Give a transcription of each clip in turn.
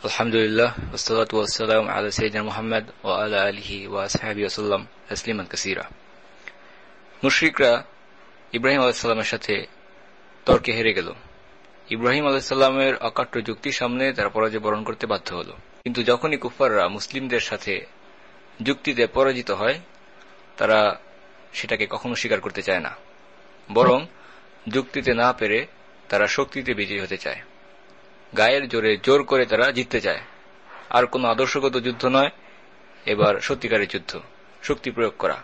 আলহামদুলিল্লাহ ওয়াসসালাতু ওয়াসসালামু আলা সাইয়্যিদিনা মুহাম্মদ ওয়া আলা আলিহি ওয়া আসহাবিহি ওয়াসাল্লাম তাসলিমান কাসীরা। মুশরিকরা ইব্রাহিম আলাইহিস সালামের সাথে তর্কে হেরে গেল। ইব্রাহিম আলাইহিস সালামের অকাট্য যুক্তির সামনে তারা পরাজয় বরণ করতে বাধ্য হল। কিন্তু যখনই কুফাররা মুসলিমদের সাথে যুক্তিতে পরাজিত হয়, তারা সেটাকে কখনো স্বীকার করতে চায় না, বরং যুক্তিতে না পেরে তারা শক্তিতে বিজয়ী হতে চায়। গায়ের জোরে জোর করে তারা জিততে চায়। আর কোন আদর্শগত যুদ্ধ নয়, এবার সত্যিকারের যুদ্ধ, শক্তি প্রয়োগ করা।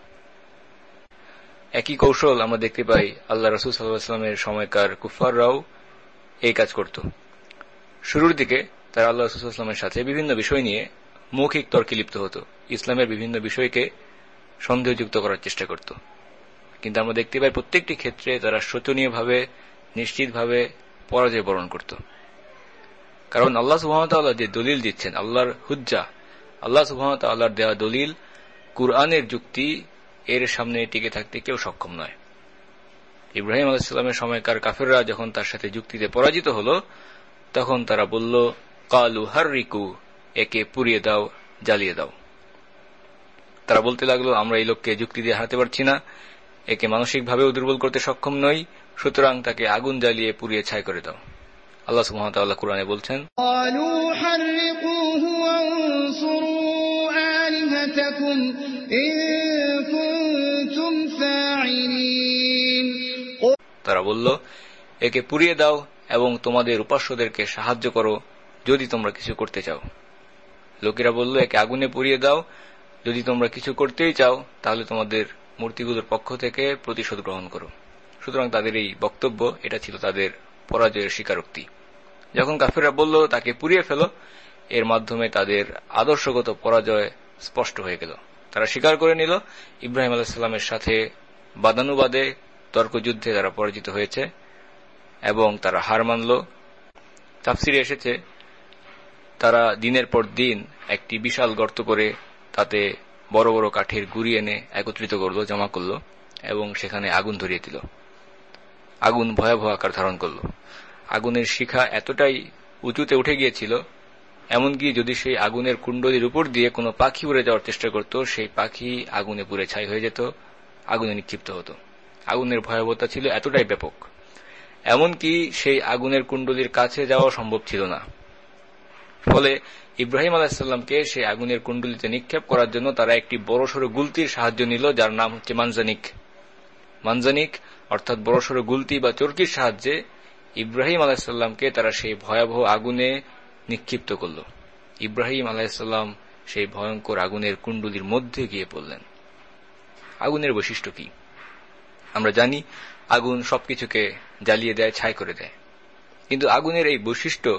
একই কৌশল আমরা দেখতে পাই আল্লাহ রাসূল সাল্লাল্লাহু আলাইহি ওয়াসাল্লামের সময়কার কুফাররাও এই কাজ করত। শুরুর দিকে তারা আল্লাহ রাসূল সাল্লাল্লাহু আলাইহি ওয়াসাল্লামের সাথে বিভিন্ন বিষয় নিয়ে মৌখিক তর্কে লিপ্ত হতো, ইসলামের বিভিন্ন বিষয়কে সন্দেহযুক্ত করার চেষ্টা করত। কিন্তু আমরা দেখতে পাই প্রত্যেকটি ক্ষেত্রে তারা শোচনীয়ভাবে, নিশ্চিতভাবে পরাজয় বরণ করত। কারণ আল্লাহ সুবহানাহু ওয়া তাআলা যে দলিল দিচ্ছেন, আল্লাহর হুজ্জা, আল্লাহ সুবহানাহু ওয়া তাআলার দেওয়া দলিল, কুরআনের যুক্তি, এর সামনে টিকে থাকতে কেউ সক্ষম নয়। ইব্রাহিম আলাইহিস সালামের সময়কার কাফেররা যখন তার সাথে যুক্তিতে পরাজিত হল, তখন তারা বলল, কালু হাররিকু, একে পুড়িয়ে দাও, জ্বালিয়ে দাও। তারা বলতে লাগলো, আমরা এই লোককে যুক্তি দিয়ে হারাতে পারছি না, একে মানসিকভাবেও দুর্বল করতে সক্ষম নই, সুতরাং তাকে আগুন জ্বালিয়ে পুড়িয়ে ছাই করে দাও। আল্লাহ সুবহানাহু ওয়া তাআলা কুরআনে বলছেন, قالوا حرقوه وانصروا آلهتكم إن كنتم فاعلين। তারা বলল, একে পুড়িয়ে দাও এবং তোমাদের উপাস্যদেরকে সাহায্য করো যদি তোমরা কিছু করতে চাও। লোকেরা বলল, একে আগুনে পুড়িয়ে দাও, যদি তোমরা কিছু করতেই চাও তাহলে তোমাদের মূর্তিগুলোর পক্ষ থেকে প্রতিশোধ গ্রহণ করো। সুতরাং তাদের এই বক্তব্য, এটা ছিল তাদের পরাজয়ের স্বীকারোক্তি। যখন কাফেররা বলল তাকে পুড়িয়ে ফেলো, এর মাধ্যমে তাদের আদর্শগত পরাজয় স্পষ্ট হয়ে গেল। তারা স্বীকার করে নিল ইব্রাহিম আলাইহিস সালামের সাথে বাদানুবাদে তর্কযুদ্ধে তারা পরাজিত হয়েছে এবং তারা হার মানল। তাফসিরে এসেছে, তারা দিনের পর দিন একটি বিশাল গর্ত করে তাতে বড় বড় কাঠের গুঁড়ি এনে একত্রিত করল, জমা করল এবং সেখানে আগুন ধরিয়ে দিল। আগুন ভয়াবহ আকার ধারণ করল। আগুনের শিখা এতটাই উঁচুতে উঠে গিয়েছিল, এমনকি যদি সেই আগুনের কুণ্ডলীর উপর দিয়ে কোনো পাখি উড়ে যাওয়ার চেষ্টা করত, সেই পাখি আগুনে পুড়ে ছাই হয়ে যেত, আগুনে নিক্ষিপ্ত হতো। আগুনের ভয়াবহতা ছিল এতটাই ব্যাপক, এমনকি সেই আগুনের কুণ্ডলীর কাছে যাওয়া সম্ভব ছিল না। ফলে ইব্রাহিম আলাইহিস সালামকে সেই আগুনের কুণ্ডলীতে নিক্ষেপ করার জন্য তারা একটি বড়সড় গুলতির সাহায্য নিল, যার নাম হচ্ছে মানজানিক। মানজানিক অর্থাৎ বড়সড় গুলতি বা চরকির সাহায্যে ইব্রাহিম আলাইহিস সালামকে তারা সেই ভয়াবহ আগুনে নিক্ষিপ্ত করল। ইব্রাহিম আলাইহিস সালাম সেই ভয়ঙ্কর আগুনের কুণ্ডলীর মধ্যে গিয়ে পড়লেন। আগুনের বৈশিষ্ট্য কি? আমরা জানি আগুন সবকিছুকে জ্বালিয়ে দেয়, ছাই করে দেয়। কিন্তু আগুনের এই বৈশিষ্ট্য,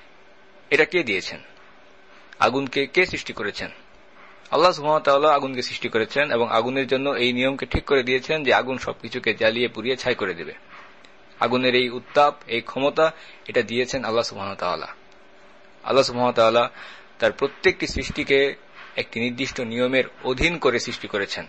এটা কে দিয়েছেন? আগুনকে কে সৃষ্টি করেছেন? আল্লাহ সুবহানাহু ওয়া তাআলা আগুনকে সৃষ্টি করেছেন এবং আগুনের জন্য এই নিয়মকে ঠিক করে দিয়েছেন যে আগুন সবকিছুকে জ্বালিয়ে পুড়িয়ে ছাই করে দেবে। আগুনের এই উত্তাপ, এই ক্ষমতা, এটা দিয়েছেন আল্লাহ সুবহানাহু ওয়া তাআলা। আল্লাহ সুবহানাহু ওয়া তাআলা তার প্রত্যেকটি সৃষ্টিকে একটি নির্দিষ্ট নিয়মের অধীন করে সৃষ্টি করেছেন।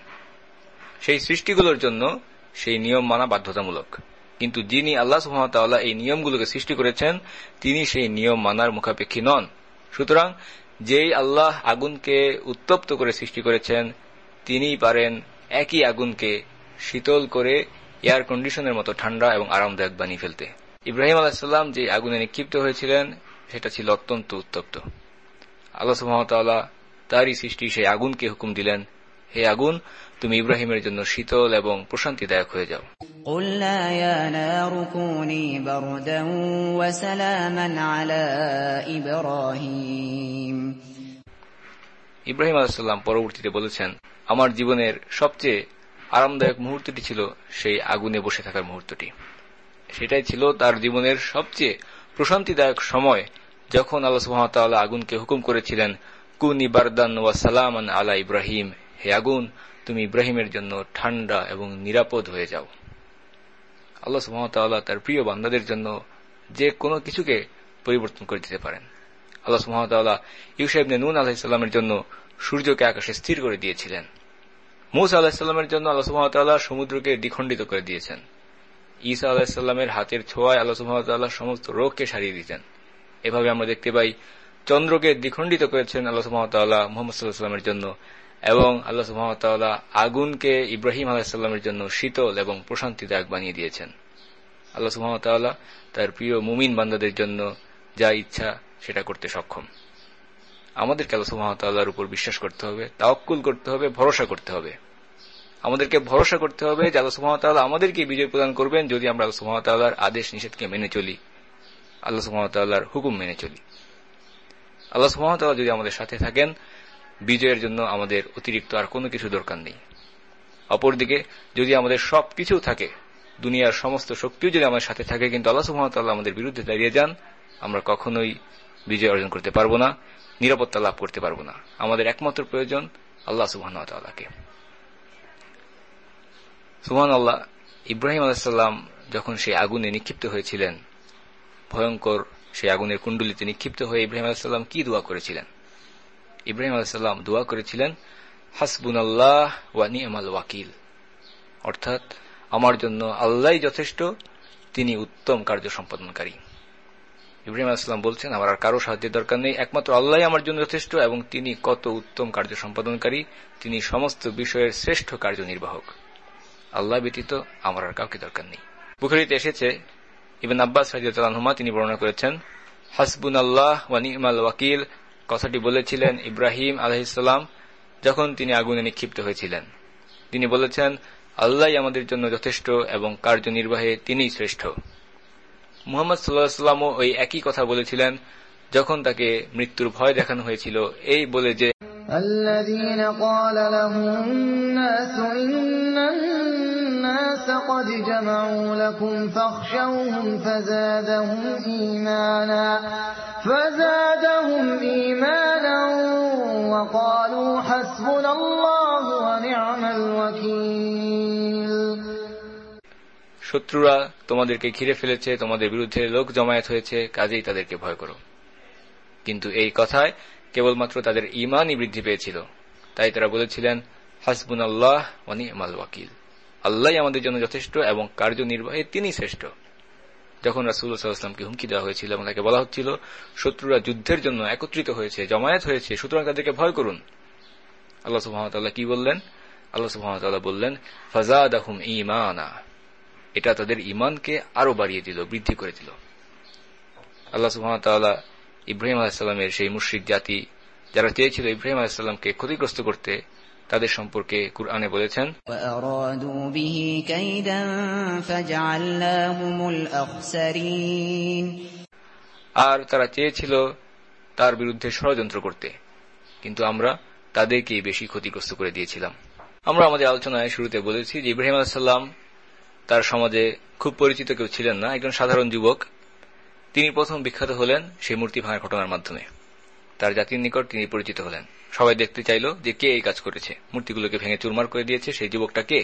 সেই সৃষ্টিগুলোর জন্য সেই নিয়ম মানা বাধ্যতামূলক। কিন্তু যিনি আল্লাহ সুবহানাহু ওয়া তাআলা এই নিয়মগুলোকে সৃষ্টি করেছেন, তিনি সেই নিয়ম মানার মুখাপেক্ষী নন। সুতরাং যেই আল্লাহ আগুনকে উত্তপ্ত করে সৃষ্টি করেছেন, তিনিই পারেন একই আগুনকে শীতল করে এয়ার কন্ডিশনের মতো ঠান্ডা এবং আরামদায়ক বানিয়ে ফেলতে। ইব্রাহিম আলাইহিস সালাম যে আগুনে নিক্ষিপ্ত হয়েছিলেন, সেটা ছিল অত্যন্ত উত্তপ্ত। আল্লাহ সুবহানাহু ওয়া তাআলা তারই সৃষ্টি সেই আগুনকে হুকুম দিলেন, হে আগুন, তুমি ইব্রাহিমের জন্য শীতল এবং প্রশান্তিদায়ক হয়ে যাও। قُلْنَا يَا نَارُ كُونِي بَرْدًا وَسَلَامًا عَلَى إِبْرَاهِيمَ। ইব্রাহিম আলাইহিস সালাম পরবর্তীতে বলেছেন, আমার জীবনের সবচেয়ে আরামদায়ক মুহূর্তটি ছিল সেই আগুনে বসে থাকার মুহূর্তটি। সেটাই ছিল তার জীবনের সবচেয়ে প্রশান্তিদায়ক সময়, যখন আল্লাহ সুবহানাহু ওয়া তাআলা আগুনকে হুকুম করেছিলেন, কুনি বারদান ওয়া সালামান আলা ইব্রাহিম, হে আগুন, তুমি ইব্রাহিমের জন্য ঠান্ডা এবং নিরাপদ হয়ে যাও। আল্লাহ সুবহানাহু ওয়া তাআলা তার প্রিয় বান্দাদের জন্য যে কোনো কিছুকে পরিবর্তন করে দিতে পারেন। আল্লাহ সুবহানাহু ওয়া তাআলা ইউসা ইবনে নূন আলাইহিস সালামের জন্য সূর্যকে আকাশে স্থির করে দিয়েছিলেন। মূসা আলাইহিস সালামের জন্য আল্লাহ সুবহানাহু ওয়া তাআলা সমুদ্রকে দ্বিখণ্ডিত করে দিয়েছেন। ঈসা আলাইহিস সালামের হাতের ছোঁয়ায় আল্লাহ সুবহানাহু ওয়া তাআলা সমস্ত রোগকে সারিয়ে দিতেন। এভাবে আমরা দেখতে পাই চন্দ্রকে দ্বিখণ্ডিত করেছেন আল্লাহ সুবহানাহু ওয়া তাআলা মুহাম্মদ সাল্লাল্লাহু আলাইহি ওয়াসাল্লামের জন্য, এবং আল্লাহ সুবহানাহু ওয়া তাআলা আগুনকে ইব্রাহিম আলাইহিস সালামের জন্য শীতল এবং প্রশান্তিদায়ক বানিয়ে দিয়েছেন। আল্লাহ সুবহানাহু ওয়া তাআলা তার প্রিয় মুমিন বান্দাদের জন্য যা ইচ্ছা সেটা করতে সক্ষম। আমাদেরকে আল্লাহ সুবহানাহু ওয়া তাআলার উপর বিশ্বাস করতে হবে, তাওয়াক্কুল করতে হবে, ভরসা করতে হবে। আমাদেরকে ভরসা করতে হবে যে আল্লাহ সুবহানাহু ওয়া তাআলা আমাদেরকে বিজয় প্রদান করবেন যদি আমরা আল্লাহ সুবহানাহু ওয়া তাআলার আদেশ নিষেধকে মেনে চলি, আল্লাহ সুবহানাহু ওয়া তাআলার হুকুম মেনে চলি। আল্লাহ সুবহানাহু ওয়া তাআলা যদি আমাদের সাথে থাকেন, বিজয়ের জন্য আমাদের অতিরিক্ত আর কোনো কিছু দরকার নেই। অপরদিকে যদি আমাদের সবকিছু থাকে, দুনিয়ার সমস্ত শক্তিও যদি আমাদের সাথে থাকে, কিন্তু আল্লাহ সুবহানাহু ওয়া তাআলা আমাদের বিরুদ্ধে দাঁড়িয়ে যান, আমরা কখনোই বিজয় অর্জন করতে পারবো না, নিরাপত্তা লাভ করতে পারবো না। আমাদের একমাত্র প্রয়োজন আল্লাহ সুবহানাহু ওয়া তাআলাকে। সুবহানাল্লাহ, ইব্রাহিম আলাইহিস সালাম যখন সেই আগুনে নিক্ষিপ্ত হয়েছিলেন, ভয়ঙ্কর সেই আগুনের কুণ্ডলিতে নিক্ষিপ্ত হয়ে ইব্রাহিম আলাইহিস সালাম কি দোয়া করেছিলেন? ইব্রাহিম আলাইহিস সালাম দোয়া করেছিলেন, হাসবুনাল্লাহ ওয়া নি'মাল ওয়াকিল, অর্থাৎ আমার জন্য আল্লাহই যথেষ্ট, তিনি উত্তম কার্য সম্পাদনকারী। ইব্রাহিম আলাইহিস সালাম বলছেন, আমার আর কারো সাহায্যের দরকার নেই, একমাত্র আল্লাহই আমার জন্য যথেষ্ট, এবং তিনি কত উত্তম কার্য সম্পাদনকারী, তিনি সমস্ত বিষয়ের শ্রেষ্ঠ কার্যনির্বাহক। আল্লাহ ব্যতীত আমার আর কাউকে দরকার নেই। বুখারীতে এসেছে, ইবনে আব্বাস রাদিয়াল্লাহু আনহুমা তিনি বর্ণনা করেছেন, হাসবুনাল্লাহ ওয়া নি'মাল ওয়াকিল কথাটি বলেছিলেন ইব্রাহিম আলাইহিস সালাম যখন তিনি আগুনে নিক্ষিপ্ত হয়েছিলেন। তিনি বলেছেন, আল্লাহই আমাদের জন্য যথেষ্ট এবং কার্যনির্বাহে তিনিই শ্রেষ্ঠ। মুহাম্মদ সাল্লাল্লাহু আলাইহি ওয়াসাল্লামও ওই একই কথা বলেছিলেন যখন তাকে মৃত্যুর ভয় দেখানো হয়েছিল, এই বলে যে, الذين قال لهم الناس إن الناس قد جمعوا لكم فاخشوهم فزادهم إيمانا وقالوا حسبنا الله ونعم الوكيل। শত্রুরা তোমাদেরকে ঘিরে ফেলেছে, তোমাদের বিরুদ্ধে লোক জমায়েত হয়েছে, কাজেই তাদেরকে ভয় করো। কিন্তু এই কথায় কেবলমাত্র তাদের ঈমানই বৃদ্ধি পেয়েছিল, তাই তারা বলেছিলেন, হাসবুনাল্লাহ ওয়া নি'মাল ওয়াকিল, আল্লাহই আমাদের জন্য যথেষ্ট এবং কার্যনির্বাহে তিনি শ্রেষ্ঠ। যখন রাসূলুল্লাহ সাল্লাল্লাহু আলাইহি ওয়াসাল্লামকে হুমকি দেওয়া হয়েছিল এবং তাকে বলা হচ্ছিল শত্রুরা যুদ্ধের জন্য একত্রিত হয়েছে, জমায়েত হয়েছে, সুতরাং তাদেরকে ভয় করুন, আল্লাহ সুবহানাহু ওয়া তাআলা কি বললেন? আল্লাহ সুবহানাহু ওয়া তাআলা বললেন, ফাযাদাহুম ঈমানা, এটা তাদের ঈমানকে আরো বাড়িয়ে দিল, বৃদ্ধি করে দিল। আল্লাহ সুবহানাহু ওয়া তাআলা ইব্রাহিম আলাইহিস সালামের সেই মুশরিক জাতি যারা চেয়েছিল ইব্রাহিম আলাইহিস সালামকে ক্ষতিগ্রস্ত করতে, তাদের সম্পর্কে কুরআনে বলেছেন, ওয়ারাদু বিহি কাইদান ফাজআলনাহুমুল আখসারিন, আর তারা চেয়েছিল তার বিরুদ্ধে ষড়যন্ত্র করতে, কিন্তু আমরা তাদেরকেই বেশি ক্ষতিগ্রস্ত করে দিয়েছিলাম। আমরা আমাদের আলোচনায় শুরুতে বলেছি যে ইব্রাহিম আলাইহিস সালাম তার সমাজে খুব পরিচিত কেউ ছিলেন না, একজন সাধারণ যুবক। তিনি প্রথম বিখ্যাত হলেন সেই মূর্তি ভাঙার ঘটনার মাধ্যমে। তার জাতির নিকট তিনি পরিচিত হলেন, সবাই দেখতে চাইল যে কে এই কাজ করেছে, মূর্তিগুলোকে ভেঙে চুরমার করে দিয়েছে, সেই যুবকটা কে।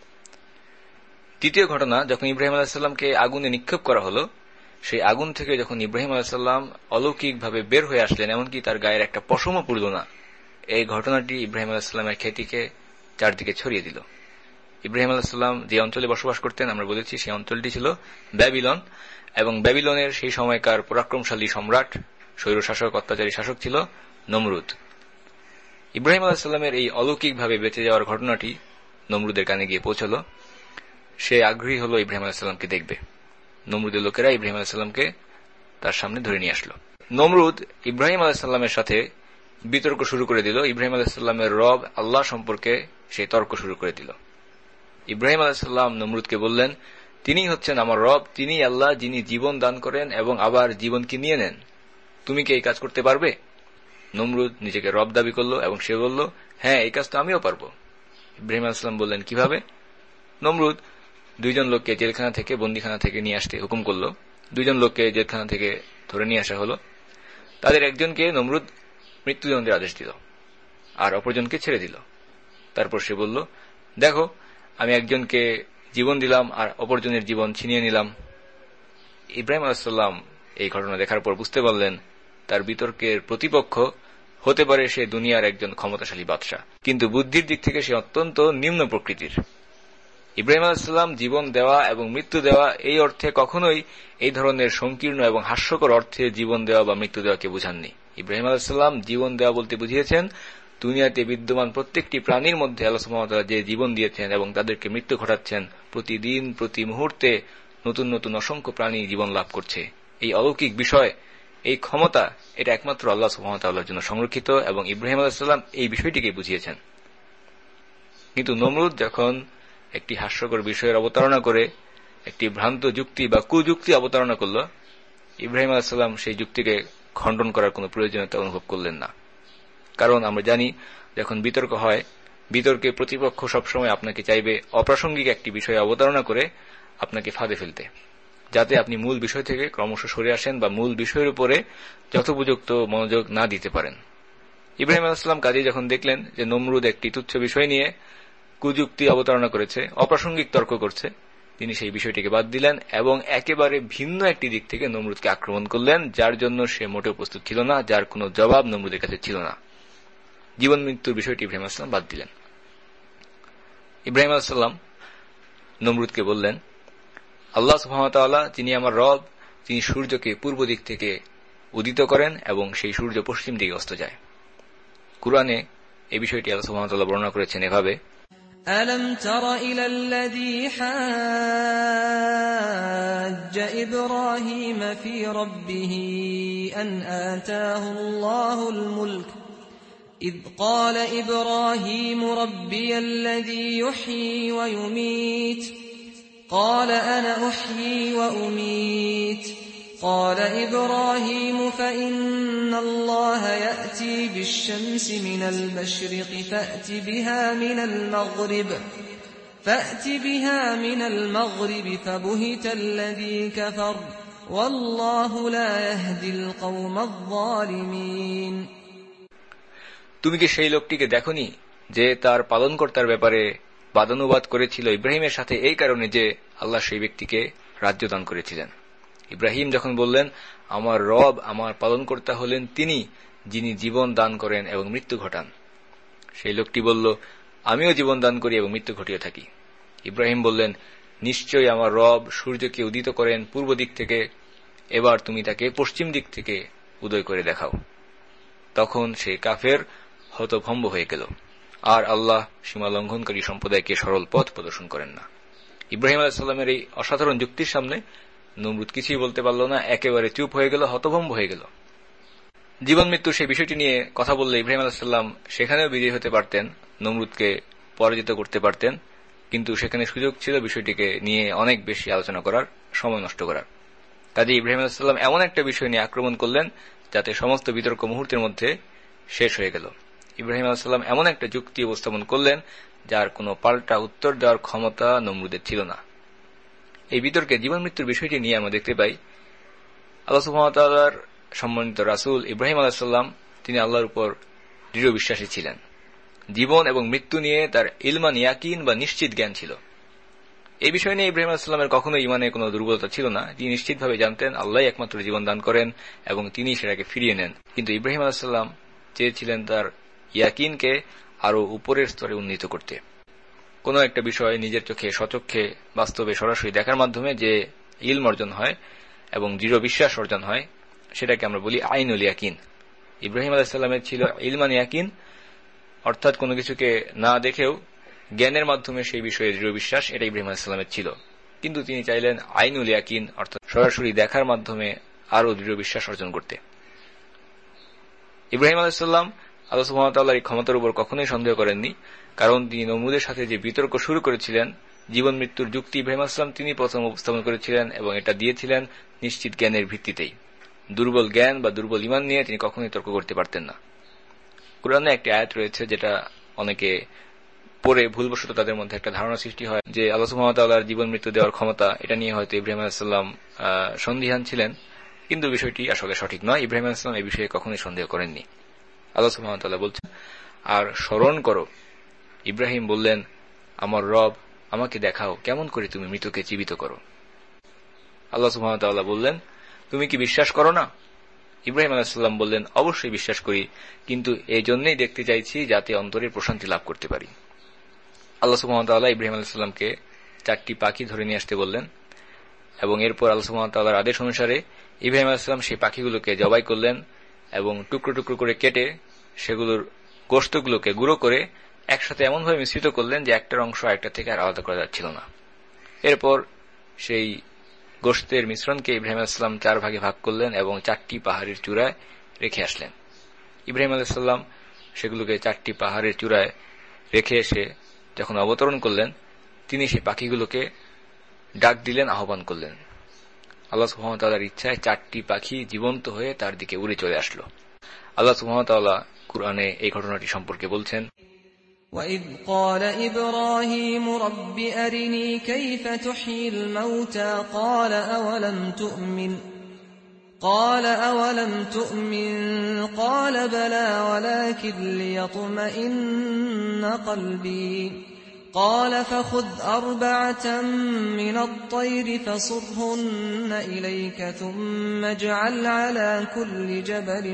দ্বিতীয় ঘটনা, যখন ইব্রাহিম আলাইহিস সালামকে আগুনে নিক্ষেপ করা হলো, সেই আগুন থেকে যখন ইব্রাহিম আলাইহিস সালাম অলৌকিকভাবে বের হয়ে আসলেন, এমনকি তার গায়ের একটা পশমও পুড়ল না, এই ঘটনাটি ইব্রাহিম আলাইহিস সালামের খ্যাতিকে চারদিকে ছড়িয়ে দিল। ইব্রাহিম আলাইহিস সালাম যে অঞ্চলে বসবাস করতেন, আমরা বলেছি সেই অঞ্চলটি ছিল ব্যাবিলন, এবং ব্যাবিলনের সেই সময়কার পরাক্রমশালী সম্রাট, স্বৈরশাসক, অত্যাচারী শাসক ছিল নমরুদ। ইব্রাহিম আলাইহিস সালামের এই অলৌকিকভাবে বেঁচে যাওয়ার ঘটনাটি নমরুদের কানে গিয়ে পৌঁছল। সে আগ্রহী হল ইব্রাহিম আলাইহিস সালামকে দেখবে। নমরুদের লোকেরা ইব্রাহিম আলাইহিস সালামকে তার সামনে ধরে নিয়ে আসলো। নমরুদ ইব্রাহিম আলাইহিস সালামের সাথে বিতর্ক শুরু করে দিল। ইব্রাহিম আলাইহিস সালামের রব আল্লাহ সম্পর্কে সেই তর্ক শুরু করে দিল। ইব্রাহিম আলাইহিস সালাম নমরুদকে বললেন, তিনি হচ্ছেন আমার রব, তিনি আল্লাহ যিনি জীবন দান করেন এবং আবার জীবনকে নিয়ে নেন, তুমি কি এই কাজ করতে পারবে? নমরুদ নিজেকে রব দাবি করল এবং সে বলল, হ্যাঁ, এই কাজ তো আমিও পারব। ইব্রাহিম আলাইহিস সালাম বললেন, কিভাবে? নমরুদ দুইজন লোককে জেলখানা থেকে, বন্দীখানা থেকে নিয়ে আসতে হুকুম করল। দুইজন লোককে জেলখানা থেকে ধরে নিয়ে আসা হলো। তাদের একজনকে নমরুদ মৃত্যুদণ্ডের আদেশ দিল আর অপরজনকে ছেড়ে দিল। তারপর সে বলল, দেখো, আমি একজনকে জীবন দিলাম আর অপরজনের জীবন ছিনিয়ে নিলাম। ইব্রাহিম আলাইহিস সালাম এই ঘটনা দেখার পর বুঝতে পারলেন তার বিতর্কের প্রতিপক্ষ হতে পারে সে দুনিয়ার একজন ক্ষমতাশালী বাদশা, কিন্তু বুদ্ধির দিক থেকে সে অত্যন্ত নিম্ন প্রকৃতির। ইব্রাহিম আলাইহিস সালাম জীবন দেওয়া এবং মৃত্যু দেওয়া এই অর্থে কখনোই এই ধরনের সংকীর্ণ এবং হাস্যকর অর্থে জীবন দেওয়া বা মৃত্যু দেওয়াকে বুঝাননি। ইব্রাহিম আলাইহিস সালাম জীবন দেওয়া বলতে বুঝিয়েছেন দুনিয়াতে বিদ্যমান প্রত্যেকটি প্রাণীর মধ্যে আল্লাহ সুবহানাহু ওয়া তাআলা যে জীবন দিয়েছেন এবং তাদেরকে মৃত্যু ঘটাচ্ছেন, প্রতিদিন প্রতি মুহূর্তে নতুন নতুন অসংখ্য প্রাণী জীবন লাভ করছে। এই অলৌকিক বিষয়, এই ক্ষমতা, এটা একমাত্র আল্লাহ সুবহানাহু ওয়া তাআলার জন্য সংরক্ষিত এবং ইব্রাহিম আলাইহিস সালাম এই বিষয়টিকে বুঝিয়েছেন। কিন্তু নমরুদ যখন একটি হাস্যকর বিষয়ের অবতারণা করে, একটি ভ্রান্ত যুক্তি বা কুযুক্তি অবতারণা করল, ইব্রাহিম আলাইহিস সালাম সেই যুক্তিকে খণ্ডন করার কোনো প্রয়োজনীয়তা অনুভব করলেন না। কারণ আমরা জানি, যখন বিতর্ক হয়, বিতর্কে প্রতিপক্ষ সবসময় আপনাকে চাইবে অপ্রাসঙ্গিক একটি বিষয়ে অবতারণা করে আপনাকে ফাঁদে ফেলতে, যাতে আপনি মূল বিষয় থেকে ক্রমশ সরে আসেন বা মূল বিষয়ের উপরে যথোপযুক্ত মনোযোগ না দিতে পারেন। ইব্রাহিম আলাইহিস সালাম কাজেই যখন দেখলেন যে নমরুদ একটি তুচ্ছ বিষয় নিয়ে কুযুক্তি অবতারণা করেছে, অপ্রাসঙ্গিক তর্ক করছে, তিনি সেই বিষয়টিকে বাদ দিলেন এবং একেবারে ভিন্ন একটি দিক থেকে নমরুদকে আক্রমণ করলেন, যার জন্য সে মোটেও প্রস্তুত ছিল না, যার কোনো জবাব নমরুদের কাছে ছিল না। জীবন মৃত্যুর বিষয়টি ইব্রাহিম আলাইহিস সালাম বাদ দিলেন। ইব্রাহিম আলাইহিস সালাম নমরুদকে বললেন, আল্লাহ সুবহানাহু ওয়া তাআলা যিনি আমার রব, তিনি সূর্যকে পূর্ব দিক থেকে উদিত করেন এবং সেই সূর্য পশ্চিম দিকে অস্ত যায়। কুরআনে এই বিষয়টি আল্লাহ সুবহানাহু ওয়া তাআলা বর্ণনা করেছেন এভাবে: ألم تر إلى الذي حاج إبراهيم في ربه أن آتاه الله الملك إذ قال إبراهيم ربي الذي يحيي ويميت قال أنا أحيي وأميت قال إبراهيم فإن الله يأتي بالشمس من المشرق فأت بها من المغرب فبهت الذي كفر والله لا يهدي القوم الظالمين। তুমি কি সেই লোকটিকে দেখনি যে তার পালনকর্তার ব্যাপারে বাদানুবাদ করেছিল ইব্রাহিমের সাথে, এই কারণে যে আল্লাহ সেই ব্যক্তিকে রাজ্য দান করেছিলেন। ইব্রাহিম যখন বললেন, আমার রব, আমার পালনকর্তা হলেন তিনি যিনি জীবন দান করেন এবং মৃত্যু ঘটান, সেই লোকটি বলল, আমিও জীবন দান করি এবং মৃত্যু ঘটিয়ে থাকি। ইব্রাহিম বললেন, নিশ্চয়ই আমার রব সূর্যকে উদিত করেন পূর্ব দিক থেকে, এবার তুমি তাকে পশ্চিম দিক থেকে উদয় করে দেখাও। তখন সেই কাফের হতভম্ব হয়ে গেল, আর আল্লাহ সীমা লঙ্ঘনকারী সম্প্রদায়কে সরল পথ প্রদর্শন করেন না। ইব্রাহিম আলাইহিস সালামের এই অসাধারণ যুক্তির সামনে নমরুদ কিছুই বলতে পারল না, একেবারে চুপ হয়ে গেল, হতভম্ব হয়ে গেল। জীবন মৃত্যু সেই বিষয়টি নিয়ে কথা বললে ইব্রাহিম আলাইহিস সালাম সেখানেও বিজয়ী হতে পারতেন, নমরুদকে পরাজিত করতে পারতেন, কিন্তু সেখানে সুযোগ ছিল বিষয়টিকে নিয়ে অনেক বেশি আলোচনা করার, সময় নষ্ট করার। কাজে ইব্রাহিম আলাইহিস সালাম এমন একটা বিষয় নিয়ে আক্রমণ করলেন যাতে সমস্ত বিতর্ক মুহূর্তের মধ্যে শেষ হয়ে গেল। ইব্রাহিম আলাইহিস সালাম এমন একটা যুক্তি উপস্থাপন করলেন যার কোনো পাল্টা উত্তর দেওয়ার ক্ষমতা নমরুদের ছিল না। এই বিতর্কে জীবন মৃত্যুর বিষয়টি নিয়ে আমরা দেখতে পাই, আল্লাহ সুবহানাহু ওয়া তাআলার সম্মানিত রাসূল ইব্রাহিম আলাইহিস সালাম তিনি আল্লাহর উপর দৃঢ় বিশ্বাসী ছিলেন। জীবন এবং মৃত্যু নিয়ে তার ইলমান ইয়াকিন বা নিশ্চিত জ্ঞান ছিল। এই বিষয় নিয়ে ইব্রাহিম আলাইহিস সালামের কখনো ইমানে কোনো দুর্বলতা ছিল না। তিনি নিশ্চিতভাবে জানতেন আল্লাহই একমাত্র জীবন দান করেন এবং তিনি সেটাকে ফিরিয়ে নেন। কিন্তু ইব্রাহিম আলাইহিস সালাম চেয়েছিলেন তার ইয়াকিনকে আরো উপরের স্তরে উন্নীত করতে। কোন একটা বিষয় নিজের চোখে সচক্ষে বাস্তবে সরাসরি দেখার মাধ্যমে যে ইলম অর্জন হয় এবং দৃঢ় বিশ্বাস অর্জন হয়, সেটাকে আমরা বলি আইনুল ইয়াকিন। ইব্রাহিম আলাইহিস সালামের ছিল ইলমান ইয়াকিন, অর্থাৎ কোনো কিছুকে না দেখেও জ্ঞানের মাধ্যমে সেই বিষয়ে দৃঢ় বিশ্বাস, এটা ইব্রাহিম আলাইহিস সালামের ছিল। কিন্তু তিনি চাইলেন আইনুল ইয়াকিন, অর্থাৎ সরাসরি দেখার মাধ্যমে আরো দৃঢ় বিশ্বাস অর্জন করতে। ইব্রাহিম আলাইহিস সালাম আল্লাহ সুবহানাহু ওয়া তাআলার এই ক্ষমতার উপর কখনোই সন্দেহ করেননি, কারণ তিনি নমরুদের সাথে যে বিতর্ক শুরু করেছিলেন, জীবন মৃত্যুর যুক্তি ইব্রাহিম আলাইহিস সালাম তিনি প্রথম উপস্থাপন করেছিলেন এবং এটা দিয়েছিলেন নিশ্চিত জ্ঞানের ভিত্তিতেই। দুর্বল জ্ঞান বা দুর্বল ঈমান নিয়ে তিনি কখনোই তর্ক করতে পারতেন না। কুরআনে একটি আয়াত রয়েছে যেটা অনেকে পড়ে ভুলবশত তাদের মধ্যে একটা ধারণা সৃষ্টি হয় যে আল্লাহ সুবহানাহু ওয়া তাআলার জীবন মৃত্যু দেওয়ার ক্ষমতা, এটা নিয়ে হয়তো ইব্রাহিম আলাইহিস সালাম সন্দিহান ছিলেন, কিন্তু বিষয়টি আসলে সঠিক নয়। ইব্রাহিম আলাইহিস সালাম এই বিষয়ে কখনোই সন্দেহ করেননি। আল্লাহ সুবহানাহু ওয়া তাআলা বলছেন, আর স্মরণ করো, ইব্রাহিম বললেন, আমার রব, আমাকে দেখাও কেমন করে তুমি মৃতকে জীবিত করো। আল্লাহ সুবহানাহু ওয়া তাআলা বললেন, তুমি কি বিশ্বাস করো না? ইব্রাহিম আলাইহিস সালাম বললেন, অবশ্যই বিশ্বাস করি, কিন্তু এই জন্যই দেখতে চাইছি যাতে অন্তরের প্রশান্তি লাভ করতে পারি। আল্লাহ সুবহানাহু ওয়া তাআলা ইব্রাহিম আলাইহিস সালামকে 4টি পাখি ধরে নিয়ে আসতে বললেন এবং এরপর আল্লাহ সুবহানাহু ওয়া তাআলার আদেশ অনুসারে ইব্রাহিম আলাইহিস সালাম সেই পাখিগুলোকে জবাই করলেন এবং টুকরো টুকরো করে কেটে সেগুলোর গোশতগুলোকে গুঁড়ো করে একসাথে এমনভাবে মিশ্রিত করলেন যে একটার অংশ আরেকটা থেকে আর আলাদা করা যাচ্ছিল না। এরপর সেই গোশতের মিশ্রণকে ইব্রাহিম আলাইহিস সালাম 4 ভাগে ভাগ করলেন এবং 4টি পাহাড়ের চূড়ায় রেখে আসলেন। ইব্রাহিম আলাইহিস সালাম সেগুলোকে 4টি পাহাড়ের চূড়ায় রেখে এসে যখন অবতরণ করলেন, তিনি সেই পাখিগুলোকে ডাক দিলেন, আহ্বান করলেন। আল্লাহ সুবহানাহু ওয়া তাআলার ইচ্ছায় 4টি পাখি জীবন্ত হয়ে তার দিকে উড়ে চলে আসলো। আল্লাহ সুবহানাহু ওয়া তাআলা কুরআনে এই ঘটনাটি সম্পর্কে বলছেন, وَإِذْ قَالَ إِبْرَاهِيمُ رَبِّ أَرِنِي كَيْفَ تُحْيِي الْمَوْتَى قَالَ أَوَلَمْ تُؤْمِنْ قَالَ بَلَى وَلَكِنْ لِيَطْمَئِنَّ قَلْبِي قَالَ فَخُذْ 4 مِنَ الطَّيْرِ فَصُرْهُنَّ إِلَيْكَ ثُمَّ اجْعَلْ عَلَى كُلِّ جَبَلٍ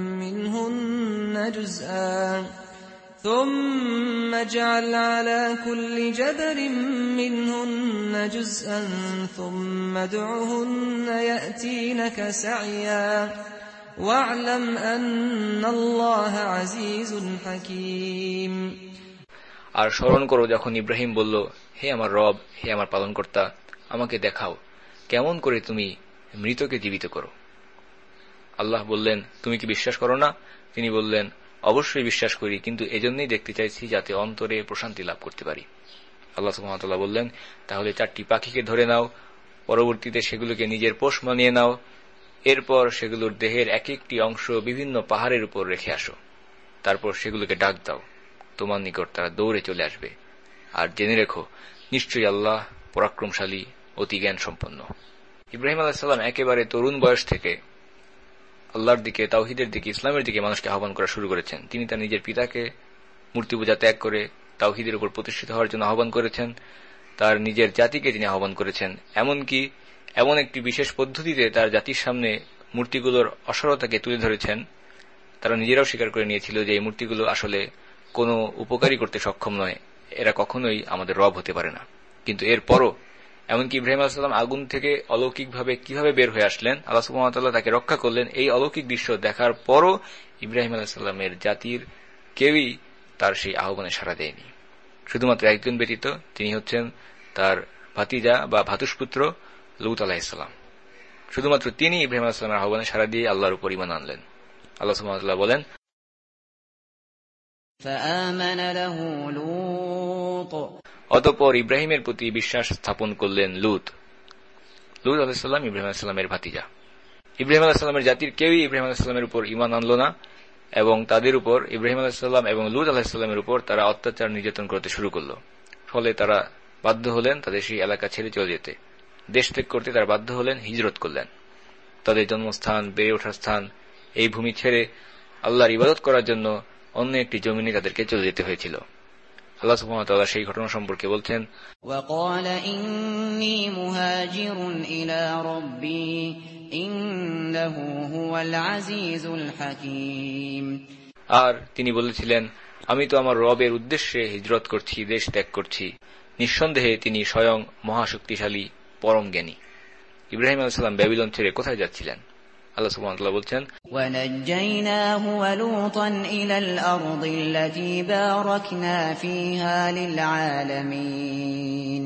مِّنْهُنَّ جُزْءًا ثُمَّ ادْعُهُنَّ يَأْتِينَكَ سَعْيًا وَاعْلَمْ أَنَّ اللَّهَ عَزِيزٌ حَكِيمٌ। আর স্মরণ করো যখন ইব্রাহিম বলল, হে আমার রব, হে আমার পালনকর্তা, আমাকে দেখাও কেমন করে তুমি মৃতকে জীবিত করো। আল্লাহ বললেন, তুমি কি বিশ্বাস করো না? তিনি বললেন, অবশ্যই বিশ্বাস করি, কিন্তু এজন্যই দেখতে চাইছি যাতে অন্তরে প্রশান্তি লাভ করতে পারি। আল্লাহ সুবহানাহু ওয়া তাআলা বললেন, তাহলে 4টি পাখিকে ধরে নাও, পরবর্তীতে সেগুলোকে নিজের পোষ মানিয়ে নাও, এরপর সেগুলোর দেহের এক একটি অংশ বিভিন্ন পাহাড়ের উপর রেখে আসো, তারপর সেগুলোকে ডাক দাও, তোমার নিকট তারা দৌড়ে চলে আসবে। আর জেনে রেখো, নিশ্চয়ই আল্লাহ পরাক্রমশালী, অতি জ্ঞান সম্পন্ন। ইব্রাহিম আলাইহিস সালাম একেবারে তরুণ বয়স থেকে আল্লাহর দিকে, তাওহীদের দিকে, ইসলামের দিকে মানুষকে আহ্বান করা শুরু করেছেন। তিনি তার নিজের পিতাকে মূর্তি পূজা ত্যাগ করে তাওহীদের উপর প্রতিষ্ঠিত হওয়ার জন্য আহ্বান করেছেন। তার নিজের জাতিকে তিনি আহ্বান করেছেন, এমনকি এমন একটি বিশেষ পদ্ধতিতে তার জাতির সামনে মূর্তিগুলোর অসারতাকে তুলে ধরেছেন। তারা নিজেরাও স্বীকার করে নিয়েছিল যে এই মূর্তিগুলো আসলে কোনো উপকারী করতে সক্ষম নয়, এরা কখনোই আমাদের রব হতে পারে না। কিন্তু এরপরও এমনকি ইব্রাহিম আলাইহিস সালাম আগুন থেকে অলৌকিকভাবে কিভাবে বের হয়ে আসলেন, আল্লাহ সুবহানাহু ওয়া তাআলা তাকে রক্ষা করলেন, এই অলৌকিক দৃশ্য দেখার পরও ইব্রাহিম আলাইহিস সালামের জাতির কেউই তার সেই আহ্বানে সাড়া দেয়নি। শুধুমাত্র একজন ব্যতীত, তিনি হচ্ছেন তার ভাতিজা বা ভাতুষপুত্র লূত আলাইহিস সালাম। শুধুমাত্র তিনি ইব্রাহিম আলাইহিস সালামের আহ্বানে সাড়া দিয়ে আল্লাহর উপর ঈমান আনলেন। আল্লাহ সুবহানাহু ওয়া তাআলা বলেন, فآمن له لوط অতঃপর ইব্রাহিমের প্রতি বিশ্বাস স্থাপন করলেন লূত। লূত আলাইহিস সালাম ইব্রাহিম আলাইহিস সালামের ভাতিজা। ইব্রাহিম আলাইহিস সালামের জাতির কেউই ইব্রাহিম আলাইহিস সালামের উপর ঈমান আনল না, এবং তাদের উপর ইব্রাহিম আলাইহিস সালাম এবং লূত আলাইহিস সালামের উপর তারা অত্যাচার নির্যাতন করতে শুরু করল। ফলে তারা বাধ্য হলেন তাদের সেই এলাকা ছেড়ে চলে যেতে। দেশ ত্যাগ করতে তারা বাধ্য হলেন, হিজরত করলেন। তাদের জন্মস্থান, বেড়ে ওঠার স্থান, এই ভূমি ছেড়ে আল্লাহর ইবাদত করার জন্য অন্য একটি জমিনে তাদেরকে চলে যেতে হয়েছিল। আল্লাহ সুবহানাহু ওয়া তাআলা সেই ঘটনা সম্পর্কে বলছেন, وقال إني مهاجر إلى ربي إنه هو العزيز الحكيم। আর তিনি বলেছিলেন, আমি তো আমার রবের উদ্দেশ্যে হিজরত করছি, দেশ ত্যাগ করছি, নিঃসন্দেহে তিনি স্বয়ং মহাশক্তিশালী, পরম জ্ঞানী। ইব্রাহিম আলাইহিস সালাম ব্যাবিলন ছেড়ে কোথায় যাচ্ছিলেন? আল্লাহ সুবহানাহু ওয়া তাআলা বলছেন, وَنَجَّيْنَاهُ وَلُوطًا إِلَى الْأَرْضِ الَّتِي بَارَكْنَا فِيهَا لِلْعَالَمِينَ।